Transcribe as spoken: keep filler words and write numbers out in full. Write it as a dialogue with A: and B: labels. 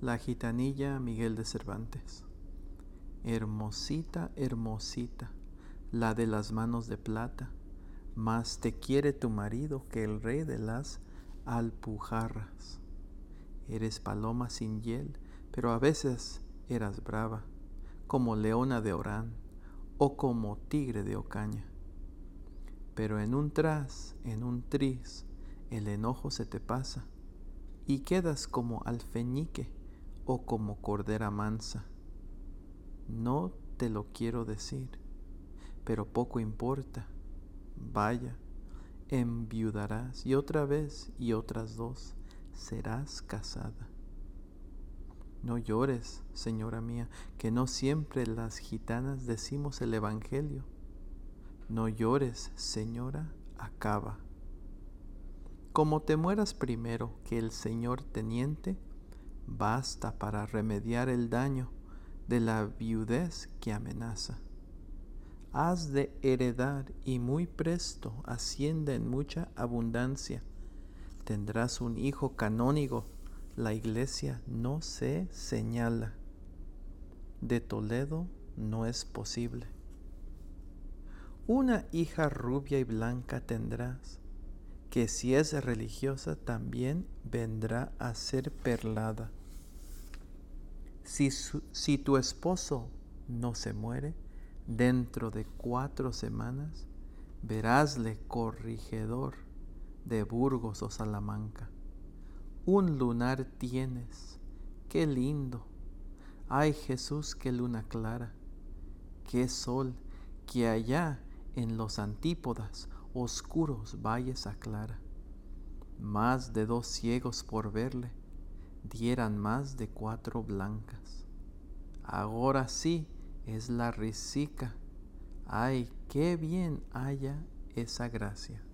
A: La gitanilla Miguel de Cervantes. Hermosita, hermosita, la de las manos de plata, más te quiere tu marido que el rey de las alpujarras. Eres paloma sin hiel, pero a veces eras brava, como leona de Orán o como tigre de Ocaña. Pero en un tras, en un tris, el enojo se te pasa y quedas como alfeñique o como cordera mansa. No te lo quiero decir, pero poco importa. Vaya, enviudarás y otra vez y otras dos serás casada. No llores, señora mía, que no siempre las gitanas decimos el evangelio. No llores, señora, acaba. Como te mueras primero que el señor teniente, basta para remediar el daño de la viudez que amenaza. Has de heredar y muy presto hacienda en mucha abundancia. Tendrás un hijo canónigo, la iglesia no se señala. De Toledo no es posible. Una hija rubia y blanca tendrás, que si es religiosa también vendrá a ser perlada. Si, su, si tu esposo no se muere, dentro de cuatro semanas, verásle corregidor de Burgos o Salamanca. Un lunar tienes, qué lindo. Ay Jesús, qué luna clara, qué sol, que allá en los antípodas oscuros valles aclara. Más de dos ciegos por verle, dieran más de cuatro blancas. Ahora sí es la risica. Ay, qué bien haya esa gracia.